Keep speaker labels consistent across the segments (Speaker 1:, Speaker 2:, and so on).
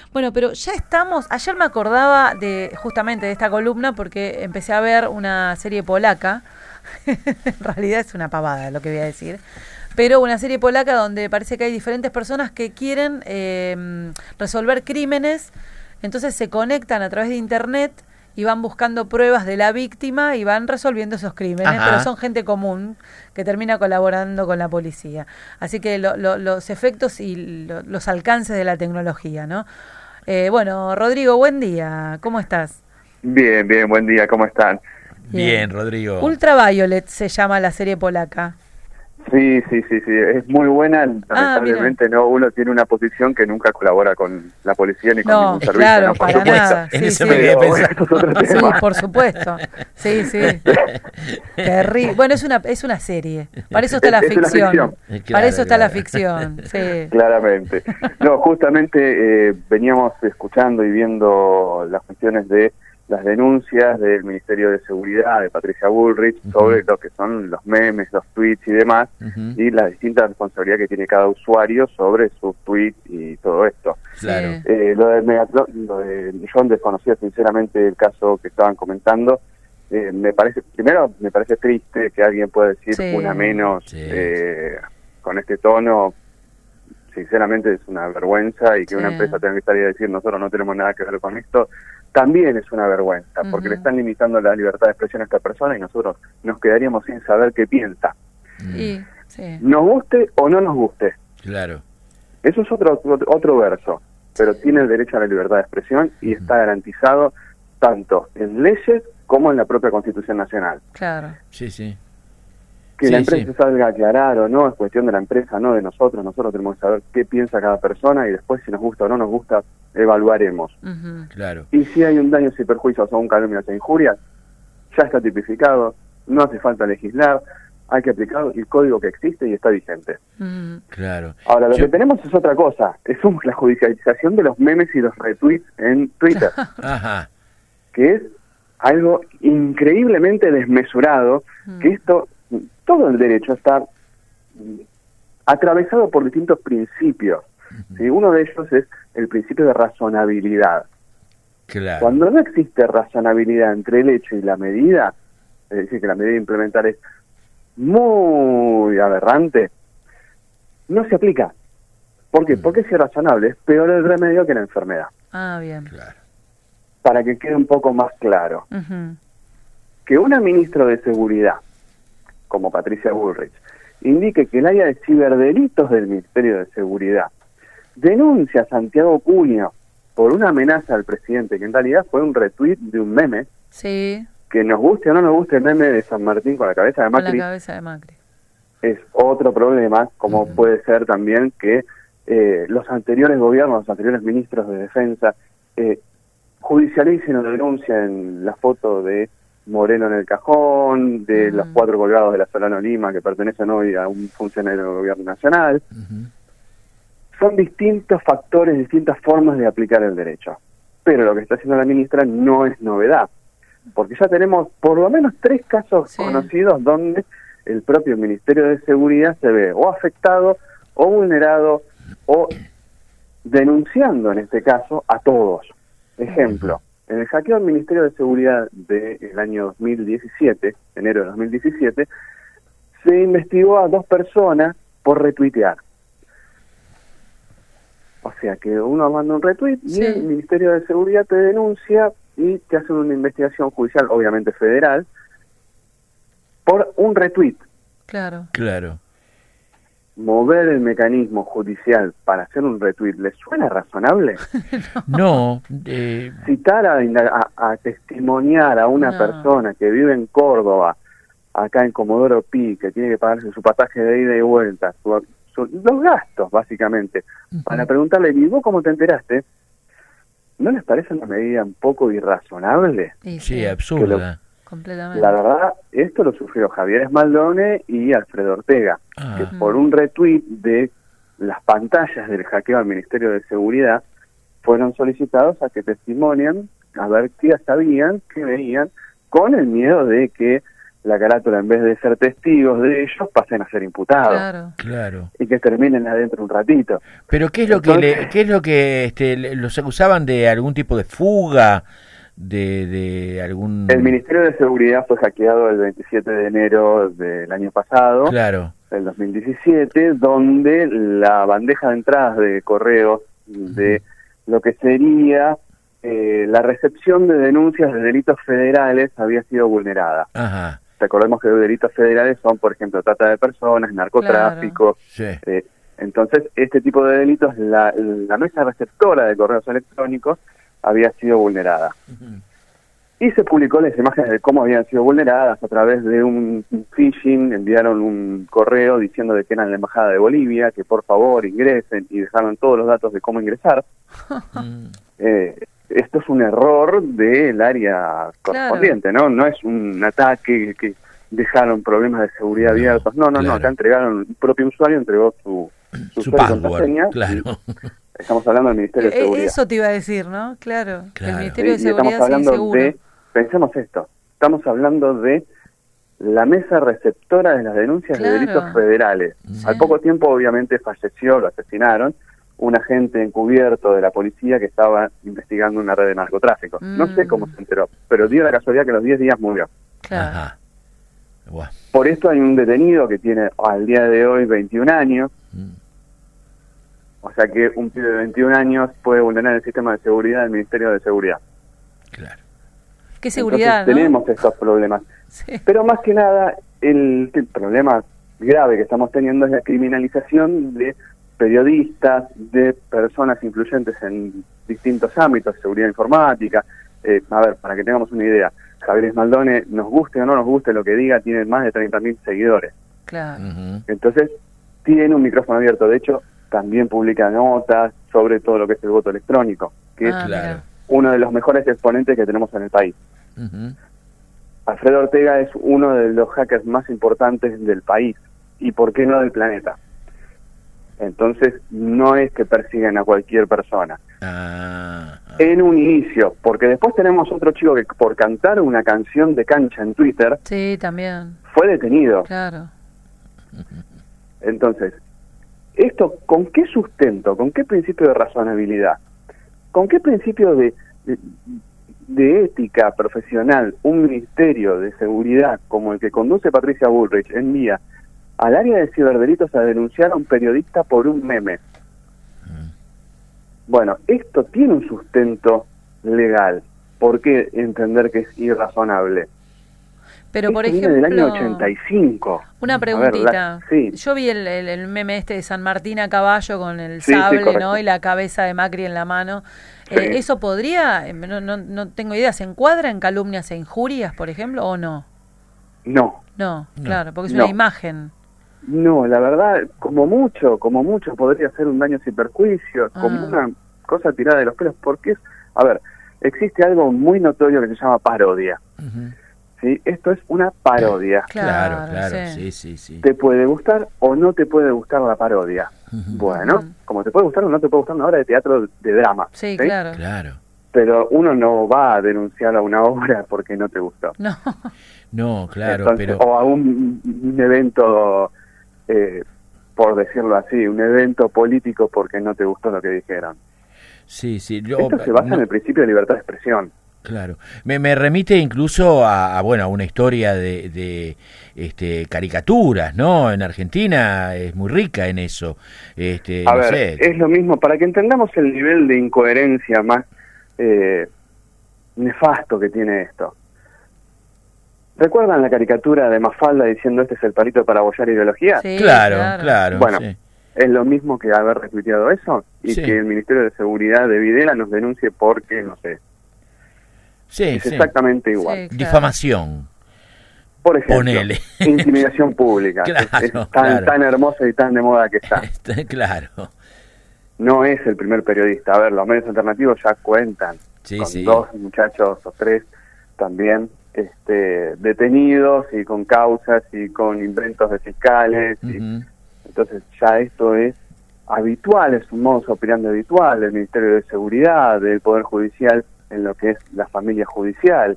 Speaker 1: Bueno, pero ya estamos, ayer me acordaba justamente de esta columna porque empecé a ver una serie polaca, en realidad es una pavada lo que voy a decir, pero una serie polaca donde parece que hay diferentes personas que quieren resolver crímenes, entonces se conectan a través de internet y van buscando pruebas de la víctima y van resolviendo esos crímenes, pero son gente común que termina colaborando con la policía. Así que los efectos y los alcances de la tecnología, ¿no? Bueno, Rodrigo, buen día. ¿Cómo estás?
Speaker 2: Bien, buen día. ¿Cómo están?
Speaker 3: Bien, Rodrigo.
Speaker 1: Ultraviolet se llama la serie polaca.
Speaker 2: Sí. Es muy buena. Lamentablemente uno tiene una posición que nunca colabora con la policía ni con ningún servicio.
Speaker 1: Claro,
Speaker 2: ¿no?
Speaker 1: para nada. Sí, por supuesto. Sí. Terrible. Bueno, es una serie. Para eso está la ficción. Para eso está la ficción. Sí.
Speaker 2: Claramente. No, justamente veníamos escuchando y viendo las cuestiones de las denuncias del Ministerio de Seguridad de Patricia Bullrich sobre lo que son los memes, los tweets y demás, y la distinta responsabilidad que tiene cada usuario sobre sus tweets y todo esto.
Speaker 3: Claro.
Speaker 2: Lo de John desconocía sinceramente el caso que estaban comentando. Me parece triste que alguien pueda decir una menos con este tono. Sinceramente es una vergüenza, y que una empresa tenga que salir a decir nosotros no tenemos nada que ver con esto, también es una vergüenza, porque le están limitando la libertad de expresión a esta persona y nosotros nos quedaríamos sin saber qué piensa. Nos guste o no nos guste.
Speaker 3: Claro.
Speaker 2: Eso es otro verso, pero tiene el derecho a la libertad de expresión y está garantizado tanto en leyes como en la propia Constitución Nacional.
Speaker 1: Claro.
Speaker 3: Sí.
Speaker 2: Que la empresa salga a aclarar o no, es cuestión de la empresa, no de nosotros. Nosotros tenemos que saber qué piensa cada persona y después, si nos gusta o no nos gusta, evaluaremos.
Speaker 3: Claro.
Speaker 2: Y si hay un daño y perjuicios o un calumnias e injurias, ya está tipificado, no hace falta legislar, hay que aplicar el código que existe y está vigente.
Speaker 3: Claro.
Speaker 2: Ahora, lo que tenemos es otra cosa, es la judicialización de los memes y los retweets en Twitter, que es algo increíblemente desmesurado, que todo el derecho está atravesado por distintos principios. ¿Sí? Uno de ellos es el principio de razonabilidad.
Speaker 3: Claro.
Speaker 2: Cuando no existe razonabilidad entre el hecho y la medida, es decir, que la medida a implementar es muy aberrante, no se aplica. ¿Por qué? Porque si es razonable, es peor el remedio que la enfermedad.
Speaker 1: Bien.
Speaker 3: Claro.
Speaker 2: Para que quede un poco más claro, que una ministra de Seguridad como Patricia Bullrich indique que el área de ciberdelitos del Ministerio de Seguridad denuncia a Santiago Cuño por una amenaza al presidente, que en realidad fue un retweet de un meme, que nos guste o no nos guste el meme de San Martín con la cabeza de Macri, es otro problema, como puede ser también que los anteriores gobiernos, los anteriores ministros de Defensa judicialicen o denuncien la foto de Moreno en el cajón, de los 4 colgados de la Solano Lima, que pertenecen hoy a un funcionario del gobierno nacional. Son distintos factores, distintas formas de aplicar el derecho. Pero lo que está haciendo la ministra no es novedad, porque ya tenemos por lo menos 3 casos conocidos donde el propio Ministerio de Seguridad se ve o afectado, o vulnerado, o denunciando en este caso a todos. Ejemplo, en el hackeo al Ministerio de Seguridad del año 2017, enero de 2017, se investigó a 2 personas por retuitear. O sea que uno manda un retweet y el Ministerio de Seguridad te denuncia y te hacen una investigación judicial, obviamente federal, por un retweet.
Speaker 1: Claro.
Speaker 2: Mover el mecanismo judicial para hacer un retweet, ¿les suena razonable?
Speaker 3: No.
Speaker 2: Citar a testimoniar a una persona que vive en Córdoba, acá en Comodoro Pi, que tiene que pagarse su pasaje de ida y vuelta, los gastos, básicamente, para preguntarle, ¿y vos cómo te enteraste? ¿No les parece una medida un poco irrazonable?
Speaker 3: Sí, absurda.
Speaker 1: Completamente.
Speaker 2: La verdad, esto lo sufrió Javier Esmaldone y Alfredo Ortega, que por un retweet de las pantallas del hackeo al Ministerio de Seguridad fueron solicitados a que testimonien, a ver qué sabían, qué veían, con el miedo de que la carátula, en vez de ser testigos de ellos, pasen a ser imputados.
Speaker 1: Claro.
Speaker 3: Claro.
Speaker 2: Y que terminen adentro un ratito.
Speaker 3: Pero ¿qué es lo que los acusaban de algún tipo de fuga? De algún...
Speaker 2: El Ministerio de Seguridad fue hackeado el 27 de enero del año pasado,
Speaker 3: Claro.
Speaker 2: del 2017, donde la bandeja de entradas de correos de lo que sería la recepción de denuncias de delitos federales había sido vulnerada.
Speaker 3: Ajá.
Speaker 2: Recordemos que los delitos federales son, por ejemplo, trata de personas, narcotráfico.
Speaker 3: Sí.
Speaker 2: Entonces, este tipo de delitos, la mesa receptora de correos electrónicos había sido vulnerada. Y se publicó las imágenes de cómo habían sido vulneradas a través de un phishing. Enviaron un correo diciendo de que eran la Embajada de Bolivia, que por favor ingresen, y dejaron todos los datos de cómo ingresar. Esto es un error del área correspondiente, ¿no? No es un ataque que dejaron problemas de seguridad abiertos. No, acá entregaron, el propio usuario entregó su
Speaker 3: password, claro.
Speaker 2: Estamos hablando del Ministerio de Seguridad.
Speaker 1: Eso te iba a decir, ¿no? Claro.
Speaker 3: Claro.
Speaker 1: El Ministerio de
Speaker 2: Y
Speaker 1: Seguridad
Speaker 2: estamos hablando
Speaker 1: seguro.
Speaker 2: pensemos esto, estamos hablando de la mesa receptora de las denuncias
Speaker 1: Claro.
Speaker 2: de delitos federales.
Speaker 1: Sí.
Speaker 2: Al poco tiempo, obviamente, falleció, lo asesinaron, un agente encubierto de la policía que estaba investigando una red de narcotráfico. No sé cómo se enteró, pero dio la casualidad que a los 10 días murió.
Speaker 1: Claro.
Speaker 3: Ajá. Buah.
Speaker 2: Por esto hay un detenido que tiene al día de hoy 21 años. O sea que un pibe de 21 años puede vulnerar el sistema de seguridad del Ministerio de Seguridad.
Speaker 3: Claro.
Speaker 1: Qué seguridad,
Speaker 2: Entonces,
Speaker 1: ¿no?
Speaker 2: tenemos estos problemas.
Speaker 1: Sí.
Speaker 2: Pero más que nada, el problema grave que estamos teniendo es la criminalización de periodistas, de personas influyentes en distintos ámbitos, seguridad informática. A ver, para que tengamos una idea, Javier Esmaldone, nos guste o no nos guste lo que diga, tiene más de 30.000 seguidores.
Speaker 1: Claro.
Speaker 2: Entonces, tiene un micrófono abierto. De hecho, también publica notas sobre todo lo que es el voto electrónico, que es
Speaker 3: Claro.
Speaker 2: uno de los mejores exponentes que tenemos en el país. Alfredo Ortega es uno de los hackers más importantes del país, y por qué no del planeta. Entonces, no es que persigan a cualquier persona. En un inicio, porque después tenemos otro chico que por cantar una canción de cancha en Twitter,
Speaker 1: Sí, también.
Speaker 2: fue detenido.
Speaker 1: Claro.
Speaker 2: Entonces, ¿esto con qué sustento? ¿Con qué principio de razonabilidad? ¿Con qué principio de ética profesional un ministerio de seguridad como el que conduce Patricia Bullrich envía al área de ciberdelitos a denunciar a un periodista por un meme? Bueno, esto tiene un sustento legal. ¿Por qué entender que es irrazonable?
Speaker 1: Pero, por
Speaker 2: Esto
Speaker 1: ejemplo,
Speaker 2: viene del año 85.
Speaker 1: una
Speaker 2: A ver,
Speaker 1: preguntita.
Speaker 2: sí.
Speaker 1: Yo vi el meme este de San Martín a caballo con el
Speaker 2: Sí, sí,
Speaker 1: sable,
Speaker 2: correcto.
Speaker 1: ¿no? Y la cabeza de Macri en la mano.
Speaker 2: Sí.
Speaker 1: ¿Eso podría, no tengo idea, se encuadra en calumnias e injurias, por ejemplo, o no?
Speaker 2: No.
Speaker 1: No, claro, porque es
Speaker 2: No.
Speaker 1: una imagen.
Speaker 2: No, la verdad, como mucho podría ser un daño sin perjuicio, como una cosa tirada de los pelos, porque a ver, existe algo muy notorio que se llama parodia. ¿Sí? Esto es una parodia.
Speaker 3: Claro,
Speaker 1: sí.
Speaker 3: sí.
Speaker 2: Te puede gustar o no te puede gustar la parodia. Bueno, como te puede gustar o no te puede gustar una obra de teatro de drama.
Speaker 1: Sí, claro.
Speaker 3: Claro.
Speaker 2: Pero uno no va a denunciar a una obra porque no te gustó.
Speaker 1: No.
Speaker 3: No, claro,
Speaker 2: Entonces,
Speaker 3: pero...
Speaker 2: o a un evento, por decirlo así, un evento político porque no te gustó lo que dijeron.
Speaker 3: Sí.
Speaker 2: Esto se basa en el principio de libertad de expresión.
Speaker 3: Claro. Me remite incluso a una historia de caricaturas, ¿no? En Argentina es muy rica en eso.
Speaker 2: A ver, es lo mismo, para que entendamos el nivel de incoherencia más nefasto que tiene esto. ¿Recuerdan la caricatura de Mafalda diciendo este es el palito para abollar ideología?
Speaker 1: Sí,
Speaker 3: Claro.
Speaker 2: Bueno,
Speaker 3: sí.
Speaker 2: es lo mismo que haber retuiteado eso y
Speaker 3: Sí.
Speaker 2: que el Ministerio de Seguridad de Videla nos denuncie porque, no sé,
Speaker 3: Sí,
Speaker 2: es exactamente igual.
Speaker 1: Sí, claro.
Speaker 3: Difamación.
Speaker 2: Por ejemplo,
Speaker 3: Ponele.
Speaker 2: intimidación pública.
Speaker 3: Claro,
Speaker 2: es
Speaker 3: claro.
Speaker 2: tan hermosa y tan de moda que está.
Speaker 3: Claro.
Speaker 2: No es el primer periodista. A ver, los medios alternativos ya cuentan con 2 muchachos o 3 también detenidos y con causas y con inventos de fiscales. Entonces ya esto es habitual, es un modus operandi habitual del Ministerio de Seguridad, del Poder Judicial en lo que es la familia judicial.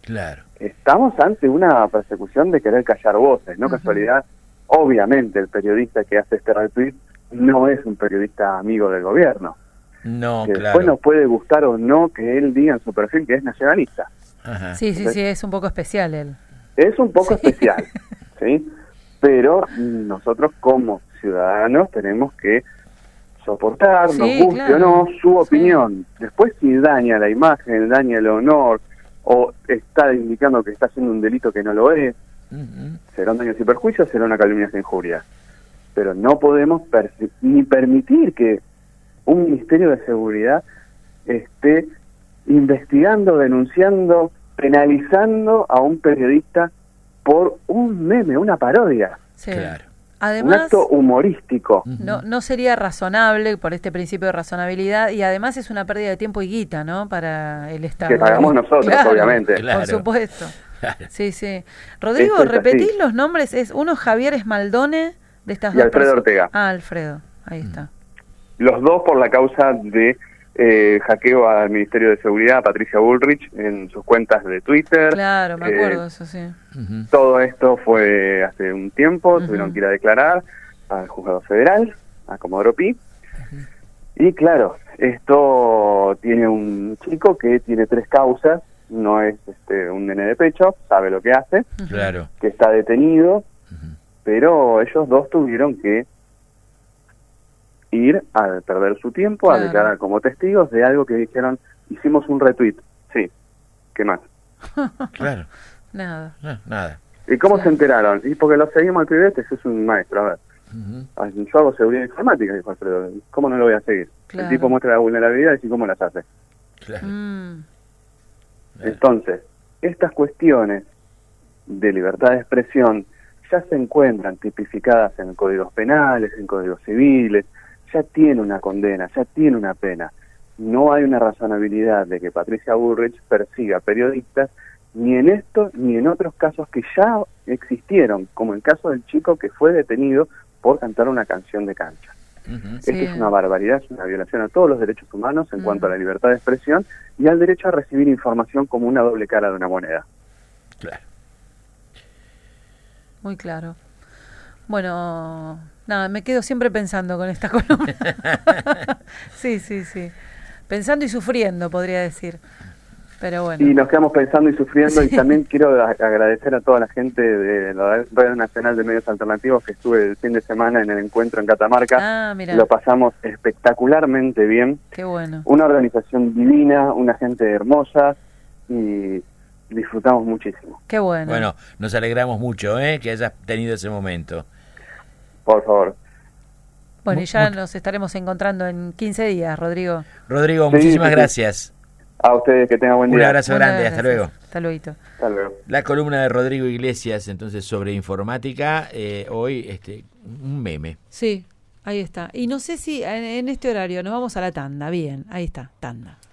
Speaker 3: Claro.
Speaker 2: Estamos ante una persecución de querer callar voces, no casualidad. Obviamente el periodista que hace este retweet no es un periodista amigo del gobierno.
Speaker 3: No,
Speaker 2: que
Speaker 3: claro.
Speaker 2: Después nos puede gustar o no que él diga en su perfil que es nacionalista.
Speaker 3: Ajá.
Speaker 1: Sí, sí, sí, es un poco especial él.
Speaker 2: Es un poco especial, ¿sí? Pero nosotros como ciudadanos tenemos que soportar,
Speaker 1: Sí,
Speaker 2: nos guste
Speaker 1: claro.
Speaker 2: o no, su
Speaker 1: Sí.
Speaker 2: opinión. Después si daña la imagen, daña el honor, o está indicando que está haciendo un delito que no lo es, serán daños y perjuicios, será una calumnia e injuria. Pero no podemos ni permitir que un Ministerio de Seguridad esté investigando, denunciando, penalizando a un periodista por un meme, una parodia.
Speaker 1: Sí.
Speaker 3: Claro.
Speaker 2: Un
Speaker 1: Además,
Speaker 2: acto humorístico.
Speaker 1: no sería razonable por este principio de razonabilidad, y además es una pérdida de tiempo y guita, ¿no? Para el Estado.
Speaker 2: Que pagamos nosotros,
Speaker 1: Claro,
Speaker 2: obviamente.
Speaker 3: Claro.
Speaker 1: Por supuesto.
Speaker 3: Claro.
Speaker 1: Sí, sí. Rodrigo,
Speaker 2: Esto es
Speaker 1: repetís
Speaker 2: así.
Speaker 1: los nombres. Es uno Javier Esmaldone de estas
Speaker 2: Y
Speaker 1: dos
Speaker 2: Alfredo
Speaker 1: personas.
Speaker 2: Ortega.
Speaker 1: Ah, Alfredo. Ahí está.
Speaker 2: Los dos por la causa de hackeo al Ministerio de Seguridad, Patricia Bullrich, en sus cuentas de Twitter.
Speaker 1: Claro, me acuerdo de eso, sí.
Speaker 2: Todo esto fue hace un tiempo, tuvieron que ir a declarar al juzgado federal, a Comodoro Pi. Y claro, esto tiene un chico que tiene 3 causas, no es un nene de pecho, sabe lo que hace,
Speaker 3: Claro.
Speaker 2: que está detenido, pero ellos dos tuvieron que ir a perder su tiempo,
Speaker 1: Claro.
Speaker 2: a declarar como testigos de algo que dijeron, hicimos un retweet. Sí, ¿qué más?
Speaker 3: Claro.
Speaker 1: Nada.
Speaker 3: No, nada.
Speaker 2: ¿Y cómo
Speaker 1: Sí.
Speaker 2: se enteraron? Y porque lo seguimos al pibe, ese es un maestro, a ver. Yo hago seguridad informática, dijo Alfredo. ¿Cómo no lo voy a seguir?
Speaker 1: Claro.
Speaker 2: El tipo muestra la vulnerabilidad y cómo las hace.
Speaker 3: Claro.
Speaker 2: Entonces, estas cuestiones de libertad de expresión ya se encuentran tipificadas en códigos penales, en códigos civiles, ya tiene una condena, ya tiene una pena. No hay una razonabilidad de que Patricia Bullrich persiga periodistas ni en esto ni en otros casos que ya existieron, como el caso del chico que fue detenido por cantar una canción de cancha.
Speaker 1: Sí.
Speaker 2: Esto es una barbaridad, es una violación a todos los derechos humanos en cuanto a la libertad de expresión y al derecho a recibir información como una doble cara de una moneda.
Speaker 3: Claro.
Speaker 1: Muy claro. Bueno, nada, me quedo siempre pensando con esta columna. Sí, sí, sí. Pensando y sufriendo, podría decir. Pero bueno.
Speaker 2: Y nos quedamos pensando y sufriendo, y también quiero agradecer a toda la gente de la Red Nacional de Medios Alternativos que estuve el fin de semana en el encuentro en Catamarca.
Speaker 1: Ah, mira.
Speaker 2: Lo pasamos espectacularmente bien.
Speaker 1: Qué bueno.
Speaker 2: Una organización divina, una gente hermosa y disfrutamos muchísimo.
Speaker 1: Qué bueno.
Speaker 3: Bueno, nos alegramos mucho, que hayas tenido ese momento.
Speaker 2: Por favor.
Speaker 1: Bueno, y ya nos estaremos encontrando en 15 días, Rodrigo.
Speaker 3: Rodrigo,
Speaker 2: Sí,
Speaker 3: muchísimas
Speaker 2: sí, sí.
Speaker 3: gracias.
Speaker 2: A ustedes, que tengan buen día.
Speaker 3: Un abrazo grande,
Speaker 1: Muchas
Speaker 3: hasta
Speaker 1: gracias.
Speaker 3: luego.
Speaker 1: Hasta luego.
Speaker 2: Hasta luego.
Speaker 3: La columna de Rodrigo Iglesias, entonces, sobre informática, hoy un meme.
Speaker 1: Sí, ahí está. Y no sé si en este horario nos vamos a la tanda. Bien, ahí está, tanda.